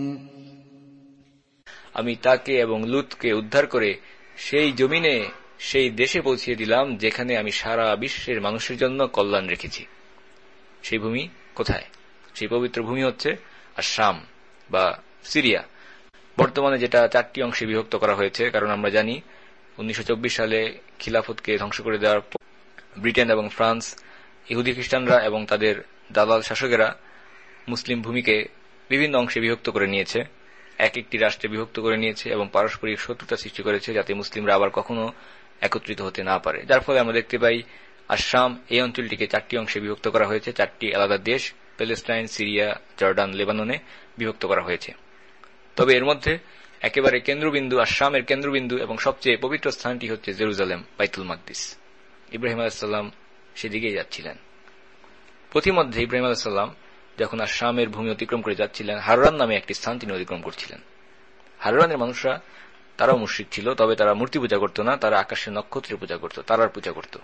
আমি তাকে এবং লূতকে উদ্ধার করে সেই জমিনে, সেই দেশে পৌঁছিয়ে দিলাম যেখানে আমি সারা বিশ্বের মানুষের জন্য কল্যাণ রেখেছি। সেই ভূমি কোথায়? সেই পবিত্র ভূমি হচ্ছে শাম বা সিরিয়া, বর্তমানে যেটা 4টি অংশে বিভক্ত করা হয়েছে। কারণ আমরা জানি 1924 সালে খিলাফতকে ধ্বংস করে দেওয়ার পর ব্রিটেন এবং ফ্রান্স, ইহুদি খ্রিস্টানরা এবং তাদের দালাল শাসকেরা মুসলিম ভূমিকে বিভিন্ন অংশে বিভক্ত করে নিয়েছে, এক একটি রাষ্ট্রে বিভক্ত করে নিয়েছে এবং পারস্পরিক শত্রুতা সৃষ্টি করেছে যাতে মুসলিমরা আবার কখনো একত্রিত হতে না পারে। যার ফলে আমরা দেখতে পাই শাম এই অঞ্চলটিকে 4টি অংশে বিভক্ত করা হয়েছে, 4টি আলাদা দেশ, প্যালেস্টাইন, সিরিয়া, জর্ডান, লেবাননে বিভক্ত করা হয়েছে। তবে এর মধ্যে একেবারে কেন্দ্রবিন্দু, শামের কেন্দ্রবিন্দু এবং সবচেয়ে পবিত্র স্থানটি হচ্ছে জেরুজালেম, বাইতুল মাকদিস। ইব্রাহিম আলাইহিস সালাম সেদিকেই যাচ্ছিলেন। পথিমধ্যে ইব্রাহিম আলাইহিস সালাম যখন শামের ভূমি অতিক্রম করে যাচ্ছিলেন, হাররান নামে একটি স্থান তিনি অতিক্রম করছিলেন। হাররানের মানুষরা তারাও মুশরিক ছিল, তবে তারা মূর্তি পূজা করত না, তারা আকাশের নক্ষত্রের পূজা করত, তারার পূজা করত।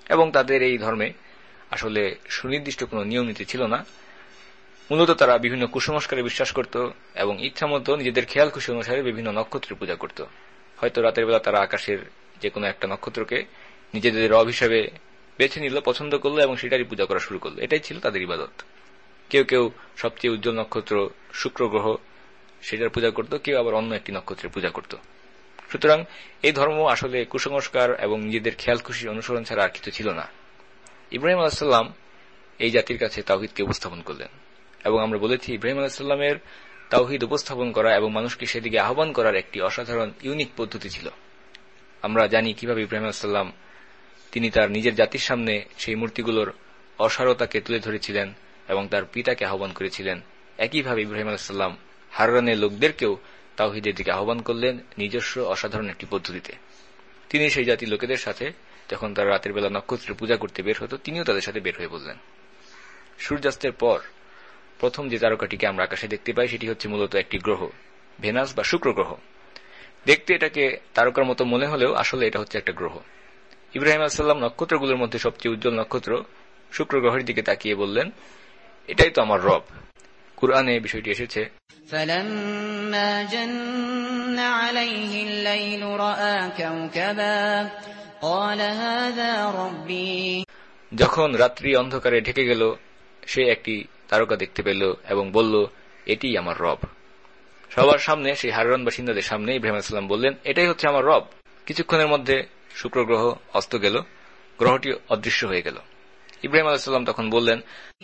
এবং তাদের এই ধর্মে আসলে সুনির্দিষ্ট কোনো নিয়ম নীতি ছিল না। মূলত তারা বিভিন্ন কুসংস্কারে বিশ্বাস করত এবং ইচ্ছামতো নিজেদের খেয়াল খুশি অনুসারে বিভিন্ন নক্ষত্রের পূজা করত। হয়তো রাতের বেলা তারা আকাশের যে কোনো একটা নক্ষত্রকে নিজেদের রব হিসেবে বেছে নিল, পছন্দ করলো এবং সেটারই পূজা করা শুরু করলো। এটাই ছিল তাদের ইবাদত। কেউ কেউ সবচেয়ে উজ্জ্বল নক্ষত্র শুক্র গ্রহ সেটার পূজা করত, কেউ আবার অন্য একটি নক্ষত্রের পূজা করত। সুতরাং এই ধর্ম আসলে কুসংস্কার এবং নিজেদের খেয়াল খুশি অনুসরণ ছাড়া আর কিছু ছিল না। ইব্রাহিম আলাইহিস সালাম এই জাতির কাছে তাওহীদকে উপস্থাপন করলেন এবং আমরা বলেছি ইব্রাহিম আলাইহিস সালামের তাওহীদ উপস্থাপন করা এবং মানুষকে সেদিকে আহ্বান করার একটি অসাধারণ ইউনিক পদ্ধতি ছিল। আমরা জানি কিভাবে ইব্রাহিম আলাইহিস সালাম তিনি তার নিজের জাতির সামনে সেই মূর্তিগুলোর অসারতাকে তুলে ধরেছিলেন এবং তার পিতাকে আহ্বান করেছিলেন। একইভাবে ইব্রাহিম আলাইহিস সালাম হারানের লোকদেরকেও তাওহীদের দিকে আহ্বান করলেন নিজস্ব অসাধারণ একটি পদ্ধতিতে। তিনি সেই জাতির লোকেদের সাথে যখন তারা রাতের বেলা নক্ষত্রের পূজা করতে বের হতো, তিনিও তাদের সাথে বের হয়ে বললেন। সূর্যাস্তের পর প্রথম যে তারকাটিকে আমরা আকাশে দেখতে পাই সেটি হচ্ছে মূলত একটি গ্রহ, ভেনাস বা শুক্র গ্রহ। দেখতে এটাকে তারকার মতো মনে হলেও আসলে এটা হচ্ছে একটা গ্রহ। ইব্রাহিম আলাইহিস সালাম নক্ষত্রগুলোর মধ্যে সবচেয়ে উজ্জ্বল নক্ষত্র শুক্র গ্রহের দিকে তাকিয়ে বললেন, এটাই তো আমার রব। কুরআনে বিষয়টি এসেছে, فَلَمَّا جَنَّ عَلَيْهِ اللَّيْلُ رَأَى كَوْكَبًا قَالَ هَذَا رَبِّي। যখন রাত্রি অন্ধকারে ঢেকে গেল সে একটি তারকা দেখতে পেল এবং বলল, এটিই আমার রব। সবার সামনে, সেই হারান বাসিন্দাদের সামনে ইব্রাহিম আলাইহিস সালাম বললেন, এটাই হচ্ছে আমার রব। কিছুক্ষণের মধ্যে শুক্র গ্রহ অস্ত গেল, গ্রহটি অদৃশ্য হয়ে গেল। ইব্রাহিম আলাইহিস সালাম তখন বললেন,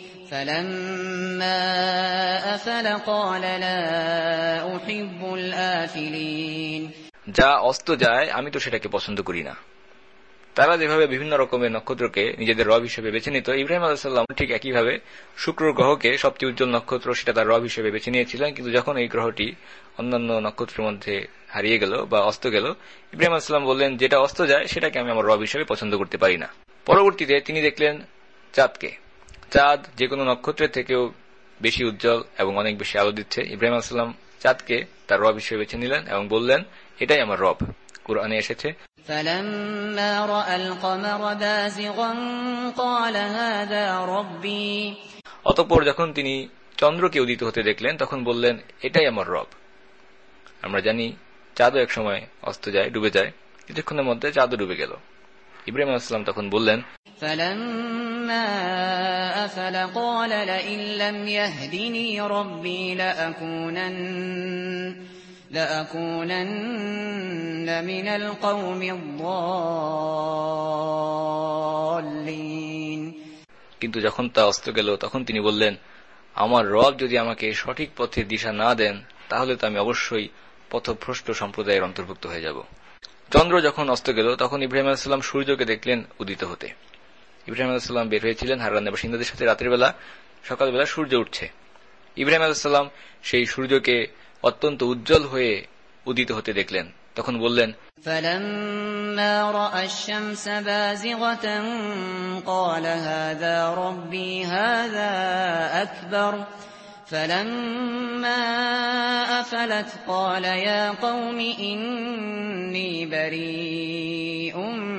فَلَمَّا أَفَلَ قَالَ لَا أُحِبُّ الْآفِلِينَ। যা অস্ত যায় আমি তো সেটাকে পছন্দ করি না। তারা যেভাবে বিভিন্ন রকমের নক্ষত্রকে নিজেদের রব হিসেবে বেছে নিত, ইব্রাহিম আলাইহিস সালাম ঠিক একইভাবে শুক্র গ্রহকে সবচেয়ে উজ্জ্বল নক্ষত্র সেটা তার রব হিসেবে বেছে নিয়েছিলেন। কিন্তু যখন এই গ্রহটি অন্যান্য নক্ষত্রের মধ্যে হারিয়ে গেল বা অস্ত গেল, ইব্রাহিম আলাইহিস সালাম বললেন, যেটা অস্ত যায় সেটাকে আমি আমার রব হিসেবে পছন্দ করতে পারি না। পরবর্তীতে তিনি দেখলেন চাঁদকে। চাঁদ যে কোনো নক্ষত্রের থেকেও বেশি উজ্জ্বল এবং অনেক বেশি আলো দিচ্ছে। ইব্রাহিম আলাইহিস সালাম চাঁদকে তার রব হিসেবে বেছে নিলেন এবং বললেন, এটাই আমার রব। কুরআনে এসেছে, فَلَمَّا رَأَى الْقَمَرَ بَازِغًا قَالَ هَذَا رَبِّي। অতঃপর যখন তিনি চন্দ্রকে উদিত হতে দেখলেন তখন বললেন, এটাই আমার রব। আমরা জানি চাঁদও এক সময় অস্ত যায়, ডুবে যায়। কিছুক্ষণের মধ্যে চাঁদও ডুবে গেল। ইব্রাহিম আলাইহিস সালাম তখন বললেন, فَلَمَّا أَفَلَ قَالَ لَئِن لَّمْ يَهْدِنِي رَبِّي لَأَكُونَنَّ مِنَ الْقَوْمِ الضَّالِّينَ। কিন্তু যখন তা অস্ত গেল তখন তিনি বললেন, আমার রব যদি আমাকে সঠিক পথে দিশা না দেন তাহলে তো আমি অবশ্যই পথভ্রষ্ট সম্প্রদায়ের অন্তর্ভুক্ত হয়ে যাব। চন্দ্র যখন অস্ত গেল তখন ইব্রাহিম আলাইহিস সালাম সূর্যকে দেখলেন উদিত হতে। ইব্রাহিম আলাইহিস সালাম বের হয়েছিলেন হারানের বাসিন্দাদের সাথে। রাতের বেলা, সকালবেলা সূর্য উঠছে। ইব্রাহিম আলাইহিস সালাম সেই সূর্যকে অত্যন্ত উজ্জ্বল হয়ে উদিত হতে দেখলেন। তখন বললেন, فَلَمَّا رَأَى الشَّمْسَ بَازِغَةً قَالَ هَذَا رَبِّي هَذَا أَكْبَرُ فَلَمَّا أَفَلَتْ قَالَ يَا قَوْمِ إِنِّي بَرِيءٌ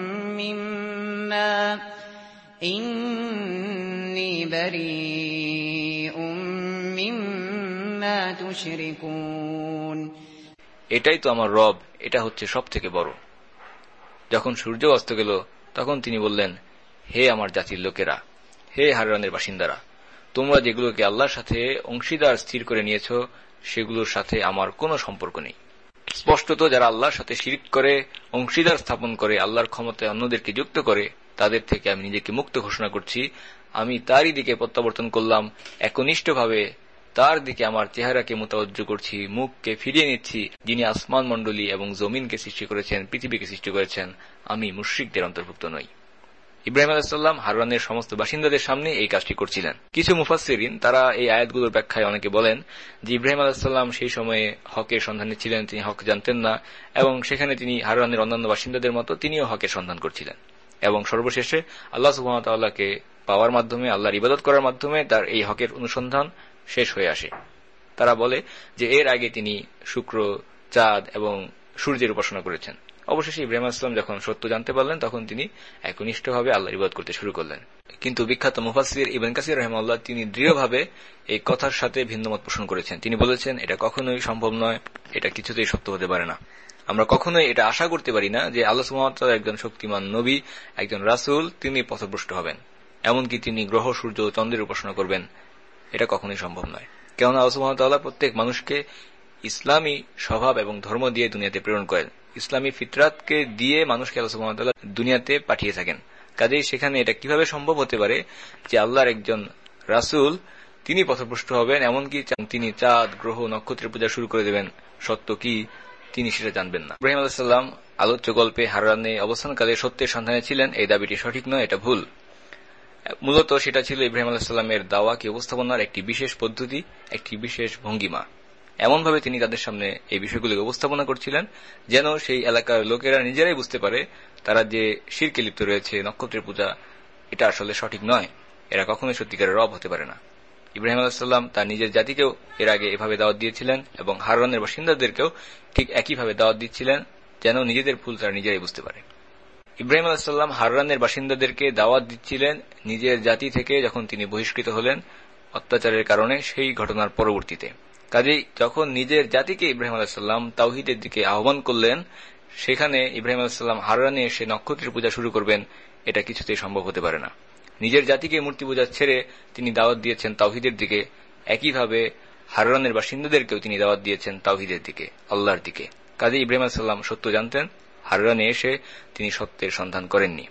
مِّمَّا تُشْرِكُونَ। এটাই তো আমার রব, এটা হচ্ছে সব থেকে বড়। যখন সূর্য অস্ত গেল তখন তিনি বললেন, হে আমার জাতির লোকেরা, হে হারানের বাসিন্দারা, তোমরা যেগুলোকে আল্লাহর সাথে অংশীদার স্থির করে নিয়েছ সেগুলোর সাথে আমার কোনো সম্পর্ক নেই। স্পষ্টত যারা আল্লাহর সাথে শিরক করে, অংশীদার স্থাপন করে, আল্লাহর ক্ষমতায় অন্যদেরকে যুক্ত করে, তাদের থেকে আমি নিজেকে মুক্ত ঘোষণা করছি। আমি তারই দিকে প্রত্যাবর্তন করলাম, একনিষ্ঠভাবে তার দিকে আমার চেহারাকে মোতাবজ্জ করছি, মুখকে ফিরিয়ে নিচ্ছি, যিনি আসমান মণ্ডলী এবং জমিনকে সৃষ্টি করেছেন, পৃথিবীকে সৃষ্টি করেছেন। আমি মুশরিকদের অন্তর্ভুক্ত নই। ইব্রাহিম আলাইহিস সালাম হারানের সমস্ত বাসিন্দাদের সামনে এই কাজটি করছিলেন। কিছু মুফাসসিরিন তারা এই আয়াতগুলোর ব্যাখ্যায় অনেকে বলেন যে ইব্রাহিম আলাইহিস সালাম সেই সময়ে হকের সন্ধানে ছিলেন, তিনি হক জানতেন না এবং সেখানে তিনি হারানের অন্যান্য বাসিন্দাদের মতো তিনিও হকের সন্ধান করছিলেন এবং সর্বশেষে আল্লাহ সুবহানাহু ওয়া তাআলাকে পাওয়ার মাধ্যমে, আল্লাহর ইবাদত করার মাধ্যমে তার এই হকের অনুসন্ধান শেষ হয়ে আসে। তারা বলে যে এর আগে তিনি শুক্র, চাঁদ এবং সূর্যের উপাসনা করেছেন। অবশেষে ইব্রাহিম আলাইহিস সালাম যখন সত্য জানতে পারলেন তখন তিনি একনিষ্ঠভাবে আল্লাহর ইবাদত করতে শুরু করলেন। কিন্তু বিখ্যাত মুফাসসির ইবনে কাসির রাহিমাহুল্লাহ তিনি দৃঢ়ভাবে এই কথার সাথে ভিন্নমত পোষণ করেছেন। তিনি বলেছেন, এটা কখনোই সম্ভব নয়, এটা কিছুতেই সত্য হতে পারে না। আমরা কখনোই এটা আশা করতে পারি না যে আল্লাহ সুবহানাহু ওয়া তাআলা একজন শক্তিমান নবী, একজন রাসূল, তিনি পথভ্রষ্ট হবেন, এমনকি তিনি গ্রহ, সূর্য ও চন্দ্রের উপাসনা করবেন। এটা কখনোই সম্ভব নয়। কেননা আল্লাহ সুবহানাহু ওয়া তাআলা প্রত্যেক মানুষকে ইসলামী স্বভাব এবং ধর্ম দিয়ে দুনিয়াতে প্রেরণ করেন। ইসলামী ফিতরাতকে দিয়ে মানুষকে আল্লাহ সুবহানাহু ওয়া তাআলা দুনিয়াতে পাঠিয়ে থাকেন। কাজেই সেখানে এটা কিভাবে সম্ভব হতে পারে যে আল্লাহর একজন রাসূল তিনি পথভ্রষ্ট হবেন, এমনকি তিনি চাঁদ, গ্রহ, নক্ষত্রের পূজা শুরু করে দেবেন? সত্য কি তিনি সেটা জানবেন না। ইব্রাহিম আলাইহিস সালাম আলোচ্য গল্পে হারানে অবস্থানকালে সত্যের সন্ধানে ছিলেন, এই দাবিটি সঠিক নয়, এটা ভুল। মূলত সেটা ছিল ইব্রাহিম আলাইহিস সালামের দাওয়াকে উপস্থাপনার একটি বিশেষ পদ্ধতি, একটি বিশেষ ভঙ্গিমা। এমনভাবে তিনি তাদের সামনে এই বিষয়গুলোকে উপস্থাপনা করছিলেন যেন সেই এলাকার লোকেরা নিজেরাই বুঝতে পারে তারা যে শিরকে লিপ্ত রয়েছে, নক্ষত্রের পূজা, এটা আসলে সঠিক নয়, এরা কখনোই সত্যিকারের রব হতে পারে না। ইব্রাহিম আলাইহিস সালাম তার নিজের জাতিকেও এর আগে এভাবে দাওয়াত দিয়েছিলেন এবং হারানের বাসিন্দাদেরকেও ঠিক একইভাবে দাওয়াত দিচ্ছিলেন যেন নিজেদের ভুল তারা নিজেরাই বুঝতে পারে। ইব্রাহিম আলাইহিস সালাম হারানের বাসিন্দাদেরকে দাওয়াত দিচ্ছিলেন নিজের জাতি থেকে যখন তিনি বহিষ্কৃত হলেন অত্যাচারের কারণে, সেই ঘটনার পরবর্তীতে। কাজেই যখন নিজের জাতিকে ইব্রাহিম আলাইহিস সালাম তাওহীদের দিকে আহ্বান করলেন, সেখানে ইব্রাহিম আলাইহিস সালাম হারানে এসে নক্ষত্রের পূজা শুরু করবেন, এটা কিছুতেই সম্ভব হতে পারে না। নিজের জাতিকে মূর্তি পূজা ছেড়ে তিনি দাওয়াত দিয়েছেন তাওহীদের দিকে, একইভাবে হারানের বাসিন্দাদেরকেও তিনি দাওয়াত দিয়েছেন তাওহীদের দিকে, আল্লাহর দিকে। কাজেই ইব্রাহিম আলাইহিস সালাম সত্য জানতেন, হারানে এসে তিনি সত্যের সন্ধান করেননি।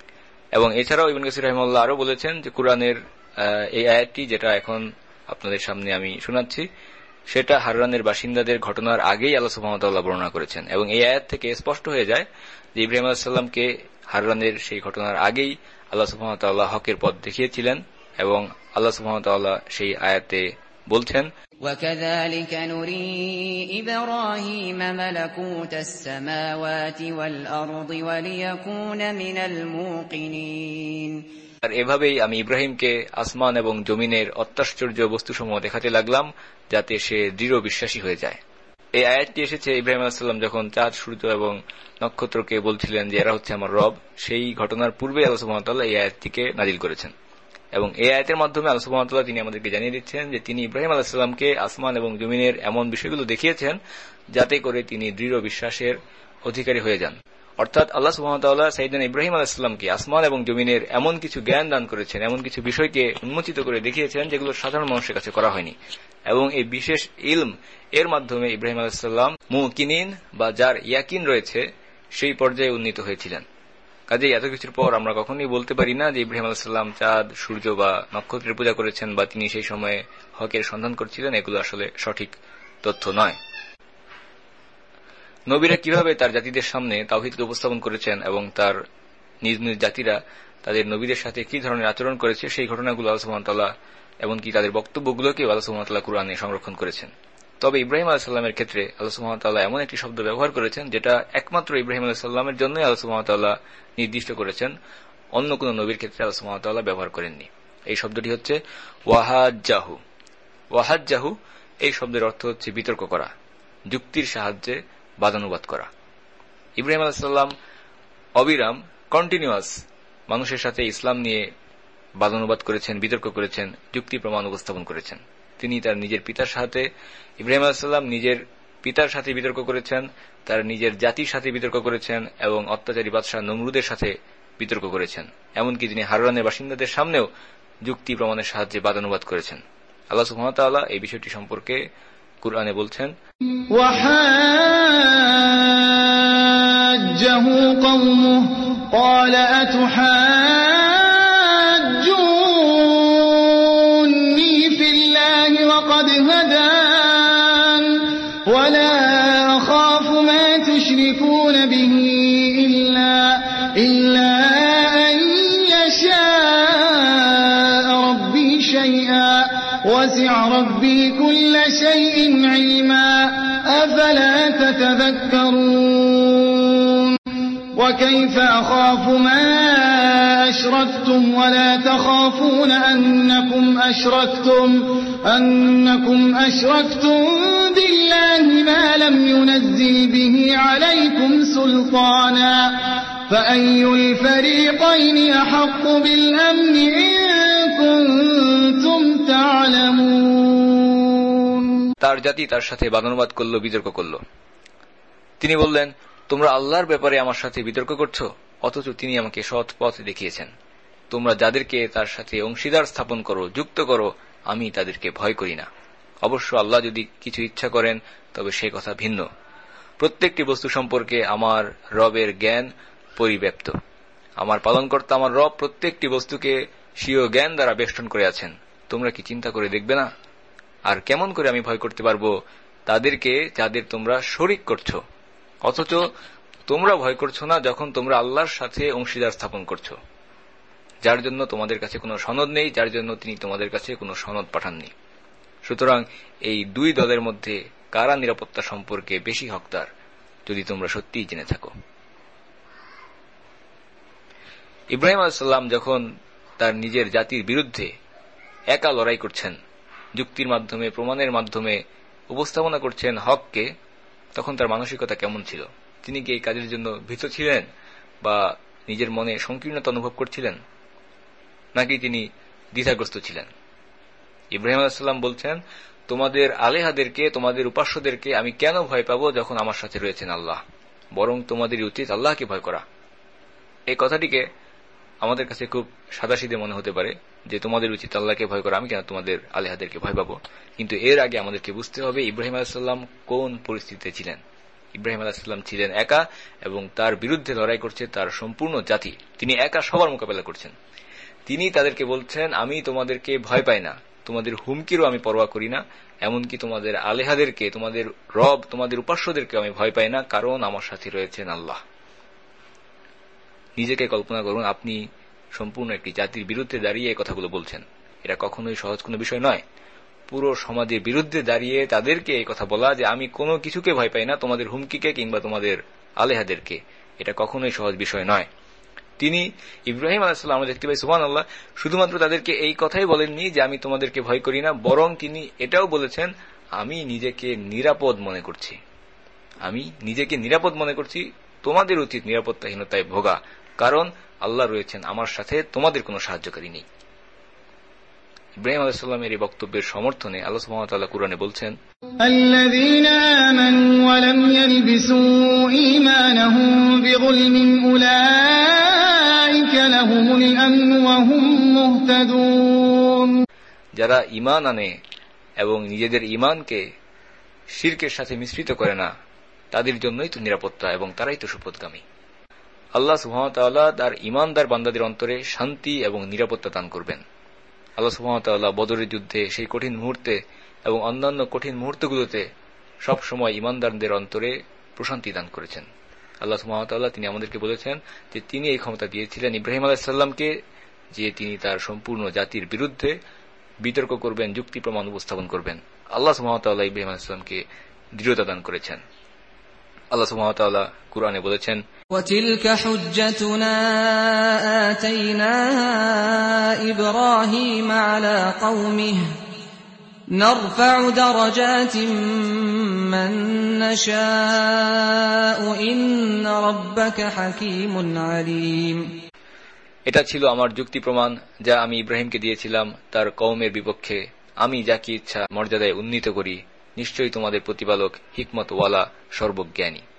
এবং এছাড়াও ইবনে কাসির রাহিমাহুল্লাহ আরো বলেছেন যে কুরআনের এই আয়াতটি যেটা এখন আপনাদের সামনে আমি শোনাচ্ছি, সেটা হারানের বাসিন্দাদের ঘটনার আগেই আল্লাহ সুবহানাহু ওয়া তাআলা বর্ণনা করেছেন। এবং এই আয়াত থেকে স্পষ্ট হয়ে যায় যে ইব্রাহিম আলাইহিস সালামকে হারানের সেই ঘটনার আগেই আল্লাহ সুবহানাহু ওয়া তাআলা হকের পথ দেখিয়েছিলেন। এবং আল্লাহ সুবহানাহু ওয়া তাআলা সেই আয়াতে বলছেন, وَكَذَلِكَ نُرِي إِبْرَاهِيمَ مَلَكُوتَ السَّمَاوَاتِ وَالْأَرْضِ وَلِيَكُونَ مِنَ الْمُوقِنِينَ। আর এভাবেই আমি ইব্রাহিমকে আসমান এবং জমিনের অত্যাশ্চর্য বস্তুসমূহ দেখাতে লাগলাম যাতে সে দৃঢ় বিশ্বাসী হয়ে যায়। এই আয়াতটি এসেছে ইব্রাহিম আলাইহিস সালাম যখন চাঁদ, সূর্য এবং নক্ষত্রকে বলছিলেন যে এরা হচ্ছে আমার রব, সেই ঘটনার পূর্বে আল্লাহ সুবহানাহু ওয়া তাআলা এই আয়াতটিকে নাযিল করেছেন। এবং এই আয়াতের মাধ্যমে আল্লাহ সুবহানাহু ওয়া তাআলা তিনি আমাদেরকে জানিয়ে দিচ্ছেন যে তিনি ইব্রাহিম আলাইহিস সালামকে আসমান এবং জমিনের এমন বিষয়গুলো দেখিয়েছেন যাতে করে তিনি দৃঢ় বিশ্বাসের অধিকারী হয়ে যান। অর্থাৎ আল্লাহ সুবহানাহু ওয়া তাআলা সাইয়েদনা ইব্রাহিম আলাইহিস সালামকে আসমান এবং জমিনের এমন কিছু জ্ঞান দান করেছেন, এমন কিছু বিষয়কে উন্মোচিত করে দেখিয়েছেন যেগুলো সাধারণ মানুষের কাছে করা হয়নি। এবং এই বিশেষ ইলম এর মাধ্যমে ইব্রাহিম আলাইহিস সালাম মুকিনিন বা যার ইয়াকিন রয়েছে সেই পর্যায়ে উন্নীত হয়েছিলেন। কাজেই এত কিছুর পর আমরা কখনোই বলতে পারি না যে ইব্রাহিম আলাইহিস সালাম চাঁদ, সূর্য বা নক্ষত্রের পূজা করেছেন বা তিনি সেই সময়ে হকের সন্ধান করছিলেন। এগুলো আসলে সঠিক তথ্য নয়। নবীরা কিভাবে তার জাতিদের সামনে তাওহীদকে উপস্থাপন করেছেন এবং তার নিজ নিজ জাতিরা তাদের নবীদের সাথে কি ধরনের আচরণ করেছে সেই ঘটনাগুলো আল্লাহ সুবহানাহু ওয়া তাআলা এমনকি তাদের বক্তব্যগুলোকে আল্লাহ সুবহানাহু ওয়া তাআলা কুরআনে সংরক্ষণ করেছেন। তবে ইব্রাহিম আলাইহিস সালামের ক্ষেত্রে আল্লাহ সুবহানাহু ওয়া তাআলা এমন একটি শব্দ ব্যবহার করেছেন যেটা একমাত্র ইব্রাহিম আলাইহিস সালামের জন্যই আল্লাহ সুবহানাহু ওয়া তাআলা নির্দিষ্ট করেছেন, অন্য কোন নবীর ক্ষেত্রে আল্লাহ সুবহানাহু ওয়া তাআলা ব্যবহার করেননি। এই শব্দটি হচ্ছে ওয়াহাজ্জাহু। ওয়াহাজ্জাহু এই শব্দের অর্থ হচ্ছে বিতর্ক করা, যুক্তির সাহায্যে বাদানুবাদ করা। ইব্রাহিম আলাইহিস সালাম অবিরাম কন্টিনিউয়াস মানুষের সাথে ইসলাম নিয়ে বাদানুবাদ করেছেন, বিতর্ক করেছেন, যুক্তি প্রমাণ উপস্থাপন করেছেন। তিনি তার নিজের পিতার সাথে, ইব্রাহিম আলাইহিস সালাম নিজের পিতার সাথে বিতর্ক করেছেন, তার নিজের জাতির সাথে বিতর্ক করেছেন এবং অত্যাচারী বাদশাহ নমরুদের সাথে বিতর্ক করেছেন। এমনকি তিনি হারানের বাসিন্দাদের সামনেও যুক্তি প্রমাণের সাহায্যে বাদানুবাদ করেছেন। আল্লাহ সুবহানাহু ওয়া তাআলা এই বিষয়টি সম্পর্কে কুরআনে বলছেন, ওয়াহাজ্জাহু কওমুহু ক্বাল আতুহাজ্জুনি ফিল্লাহি ওয়া ক্বাদ হাদান ওয়া লা আখাফু মা তুশরিকুন বিহি ইল্লা আন ইয়াশা রাব্বি শাইআ وسع ربي كل شيء علما أفلا تتذكرون وكيف أخاف ما أشركتم ولا تخافون أنكم أشركتم بالله الله ما لم ينزل به عليكم سلطانا فأي الفريقين أحق بالأمن إن كنتم تعلمون তার জাতি তার সাথে বাদানুবাদ করল, বিতর্ক করল। তিনি বললেন, তোমরা আল্লাহর ব্যাপারে আমার সাথে বিতর্ক করছো, অথচ তিনি আমাকে সৎ পথ দেখিয়েছেন। তোমরা যাদেরকে তার সাথে অংশীদার স্থাপন করো, যুক্ত করো, আমি তাদেরকে ভয় করি না। অবশ্য আল্লাহ যদি কিছু ইচ্ছা করেন তবে সে কথা ভিন্ন। প্রত্যেকটি বস্তু সম্পর্কে আমার রবের জ্ঞান পরিব্যাপ্ত। আমার পালনকর্তা আমার রব প্রত্যেকটি বস্তুকে স্বীয় জ্ঞান দ্বারা বেষ্টন করে আছেন। তোমরা কি চিন্তা করে দেখবে না? আর কেমন করে আমি ভয় করতে পারবো তাদেরকে যাদের তোমরা শরীক করছো, অথচ তোমরা ভয় করছো না যখন তোমরা আল্লাহর সাথে অংশীদার স্থাপন করছো, যার জন্য তোমাদের কাছে কোনো সনদ নেই, যার জন্য তিনি তোমাদের কাছে কোনো সনদ পাঠাননি। সুতরাং এই দুই দলের মধ্যে কারা নিরাপত্তা সম্পর্কে বেশি হকদার, যদি তোমরা সত্যিই জেনে থাকো। ইব্রাহিম আলাইহিস সালাম যখন তার নিজের জাতির বিরুদ্ধে একা লড়াই করছেন, যুক্তির মাধ্যমে, প্রমাণের মাধ্যমে উপস্থাপনা করছেন হককে, তখন তার মানসিকতা কেমন ছিল? তিনি কি এই কাজের জন্য ভীত ছিলেন বা নিজের মনে সংকীর্ণতা অনুভব করছিলেন, নাকি তিনি দ্বিধাগ্রস্ত ছিলেন? ইব্রাহিম আলাইহিস সালাম বলছেন, তোমাদের আলেহাদেরকে, তোমাদের উপাস্যদেরকে আমি কেন ভয় পাবো যখন আমার সাথে রয়েছেন আল্লাহ? বরং তোমাদের উচিত আল্লাহকে ভয় করা। এই কথাটিকে আমাদের কাছে খুব সাদাসিধে মনে হতে পারে যে তোমাদের উচিত আল্লাহকে ভয় করা, আমি কেন তোমাদের আলেহাদেরকে ভয় পাবো? কিন্তু এর আগে আমাদেরকে বুঝতে হবে ইব্রাহিম আলাইহিস সালাম কোন পরিস্থিতিতে ছিলেন। ইব্রাহিম আলাইহিস সালাম ছিলেন একা, এবং তার বিরুদ্ধে লড়াই করছে তার সম্পূর্ণ জাতি। তিনি একা সবার মোকাবেলা করছেন। তিনি তাদেরকে বলছেন, আমি তোমাদেরকে ভয় পাই না, তোমাদের হুমকিরও আমি পরোয়া করি না, এমনকি তোমাদের আলেহাদেরকে, তোমাদের রব, তোমাদের উপাস্যদেরকে আমি ভয় পাই না, কারণ আমার সাথে রয়েছেন আল্লাহ। নিজেকে কল্পনা করুন, আপনি সম্পূর্ণ একটি জাতির বিরুদ্ধে দাঁড়িয়ে এই কথাগুলো বলছেন। এটা কখনোই সহজ কোনো বিষয় নয়। পুরো সমাজের বিরুদ্ধে দাঁড়িয়ে তাদেরকে এই কথা বলা যে আমি কোনো কিছুকে ভয় পাই না, তোমাদের হুমকিকে কিংবা তোমাদের আলেহাদেরকে, এটা কখনোই সহজ বিষয় নয়। তিনি ইব্রাহিম আলাইহিস সালাম, আমরা দেখতে পাই সুবহানাল্লাহ, শুধুমাত্র তাদেরকে এই কথাই বলেননি যে আমি তোমাদেরকে ভয় করি না, বরং তিনি এটাও বলেছেন, আমি নিজেকে নিরাপদ মনে করছি, আমি নিজেকে নিরাপদ মনে করছি, তোমাদের উচিত নিরাপত্তাহীনতায় ভোগা, কারণ আল্লাহ রয়েছেন আমার সাথে, তোমাদের কোনো সাহায্যকারী নেই। ইব্রাহিম আলাইহিস সালামের এই বক্তব্যের সমর্থনে আল্লাহ সুবহানাহু ওয়া তাআলা কুরআনে বলছেন, আল্লাযীনা আমানু ওয়া লাম ইয়ালবিসু ঈমানাহুম বিযুলমিন উলাইকা লাহুমুল আমনু ওয়া হুম মুহতাদুন। যারা ঈমান আনে এবং নিজেদের ঈমানকে শিরকের সাথে মিশ্রিত করে না, তাদের জন্যই তো নিরাপত্তা এবং তারাই তো সুপথগামী। আল্লাহ সুবহানাহু ওয়া তাআলা তার ঈমানদার বান্দাদের অন্তরে শান্তি এবং নিরাপত্তা দান করবেন। আল্লাহ সুবহানাহু ওয়া তাআলা বদরের যুদ্ধে সেই কঠিন মুহূর্তে এবং অন্যান্য কঠিন মুহূর্তগুলোতে সব সময় ঈমানদারদের অন্তরে প্রশান্তি দান করেছেন। আল্লাহ সুবহানাহু ওয়া তাআলা তিনি আমাদেরকে বলেছেন যে তিনি এই ক্ষমতা দিয়েছিলেন ইব্রাহিম আলাইহিস সালামকে, যে তিনি তার সম্পূর্ণ জাতির বিরুদ্ধে বিতর্ক করবেন, যুক্তি প্রমাণ উপস্থাপন করবেন। আল্লাহ সুবহানাহু ওয়া তাআলা ইব্রাহিম আলাইহিস সালামকে দৃঢ়তা দান করেছেন। আল্লাহ সুবহানাহু ওয়া তাআলা কুরআনে বলেছেন, وَتِلْكَ حُجَّتُنَا آتَيْنَاهَا إِبْرَاهِيمَ عَلَى قَوْمِهِ نَرْفَعُ دَرَجَاتٍ مَّن نَّشَاءُ إِنَّ رَبَّكَ حَكِيمٌ عَلِيمٌ। এটা ছিল আমার যুক্তি প্রমাণ যা আমি ইব্রাহিমকে দিয়েছিলাম তার কওমের বিপক্ষে। আমি যাকে ইচ্ছা মর্যাদায় উন্নীত করি। নিশ্চয়ই তোমাদের প্রতিপালক হিকমত ওয়ালা, সর্বজ্ঞানী।